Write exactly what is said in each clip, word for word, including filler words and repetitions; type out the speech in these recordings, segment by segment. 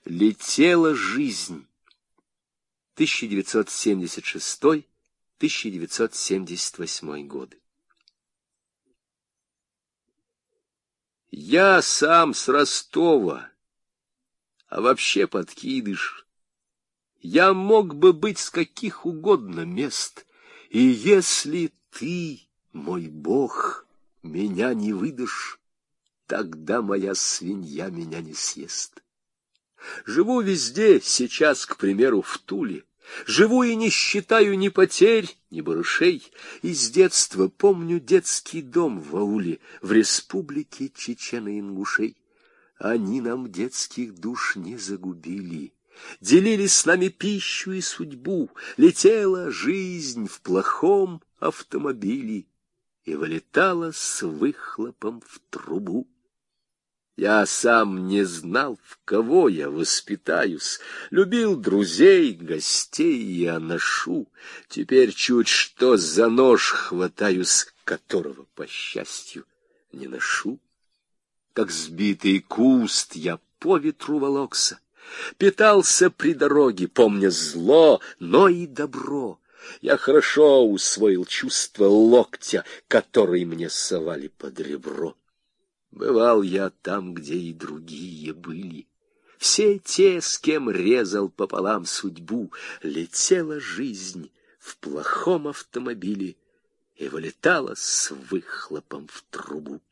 Летела жизнь. тысяча девятьсот семьдесят шестой — тысяча девятьсот семьдесят восьмой годы. Я сам с Ростова, а вообще подкидыш. Я мог бы быть с каких угодно мест, и если ты, мой Бог, меня не выдашь, тогда моя свинья меня не съест. Живу везде, сейчас, к примеру, в Туле. Живу и не считаю ни потерь, ни барышей. И с детства помню детский дом в ауле, в республике чечено-ингушей. Они нам детских душ не загубили, делили с нами пищу и судьбу. Летела жизнь в плохом автомобиле и вылетала с выхлопом в трубу. Я сам не знал, в кого я воспитаюсь, любил друзей, гостей я ношу. Теперь чуть что за нож хватаюсь, которого, по счастью, не ношу. Как сбитый куст я по ветру волокся, питался при дороге, помня зло, но и добро. Я хорошо усвоил чувство локтя, который мне совали под ребро. Бывал я там, где и другие были. Все те, с кем резал пополам судьбу. Летела жизнь в плохом автомобиле и вылетала с выхлопом в трубу.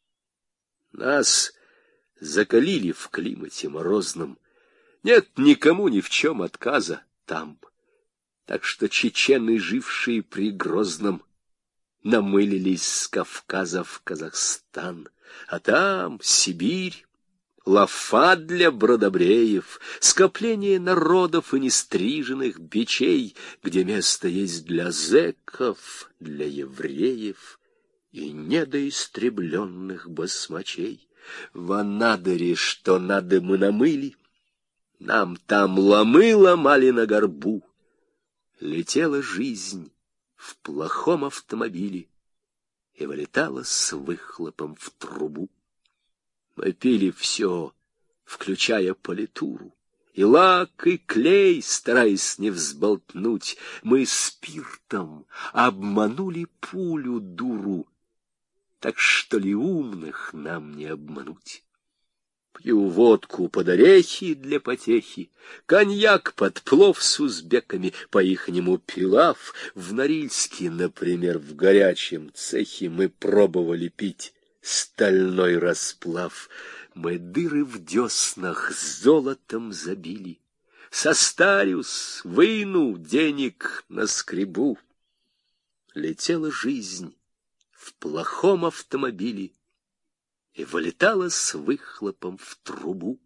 Нас закалили в климате морозном. Нет никому ни в чем отказа там. Так что чечены, жившие при Грозном, намылились с Кавказа в Казахстан. А там Сибирь, лафа для бродобреев, скопление народов и нестриженных бичей, где место есть для зэков, для евреев и недоистребленных басмачей. В Анадыре, что надо, мы намыли, нам там ломы ломали на горбу. Летела жизнь в плохом автомобиле и вылетала с выхлопом в трубу. Мы пили все, включая политуру, и лак, и клей, стараясь не взболтнуть. Мы спиртом обманули пулю дуру, так что ли умных нам не обмануть? Пью водку под орехи для потехи, коньяк под плов с узбеками, по-ихнему пилав. В Норильске, например, в горячем цехе мы пробовали пить стальной расплав. Мы дыры в деснах золотом забили, состарюсь, выну, денег наскребу. Летела жизнь в плохом автомобиле и вылетала с выхлопом в трубу.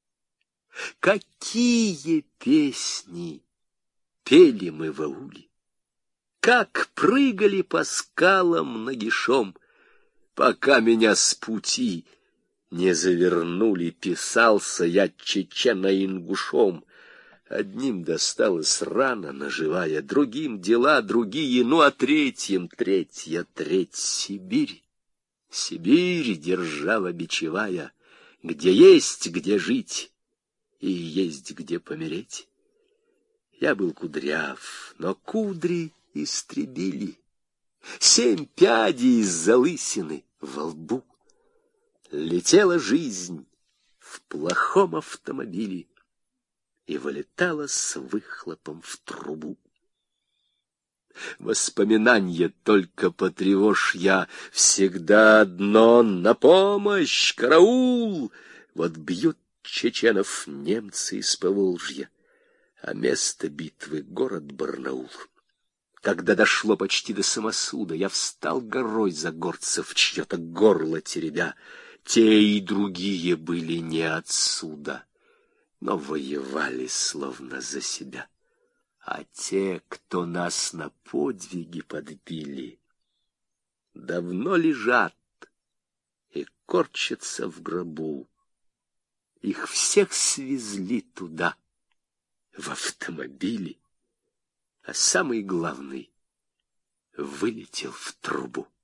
Какие песни пели мы в ауле! Как прыгали по скалам нагишом, пока меня с пути не завернули, писался я чечено-ингушом. Одним досталось рана наживая, другим дела другие, ну а третьим третья треть Сибирь. Сибирь, держава бичевая, где есть где жить и есть где помереть. Я был кудряв, но кудри истребили. Семь пядей из залысины во лбу. Летела жизнь в плохом автомобиле и вылетала с выхлопом в трубу. Воспоминанье только потревожь я, всегда одно на помощь, караул! Вот бьют чеченов немцы из Поволжья, а место битвы — город Барнаул. Когда дошло почти до самосуда, я встал горой за горцев, чье-то горло теребя. Те и другие были не отсюда, но воевали словно за себя. А те, кто нас на подвиги подбили, давно лежат и корчатся в гробу. Их всех свезли туда, в автомобиле, а самый главный вылетел в трубу.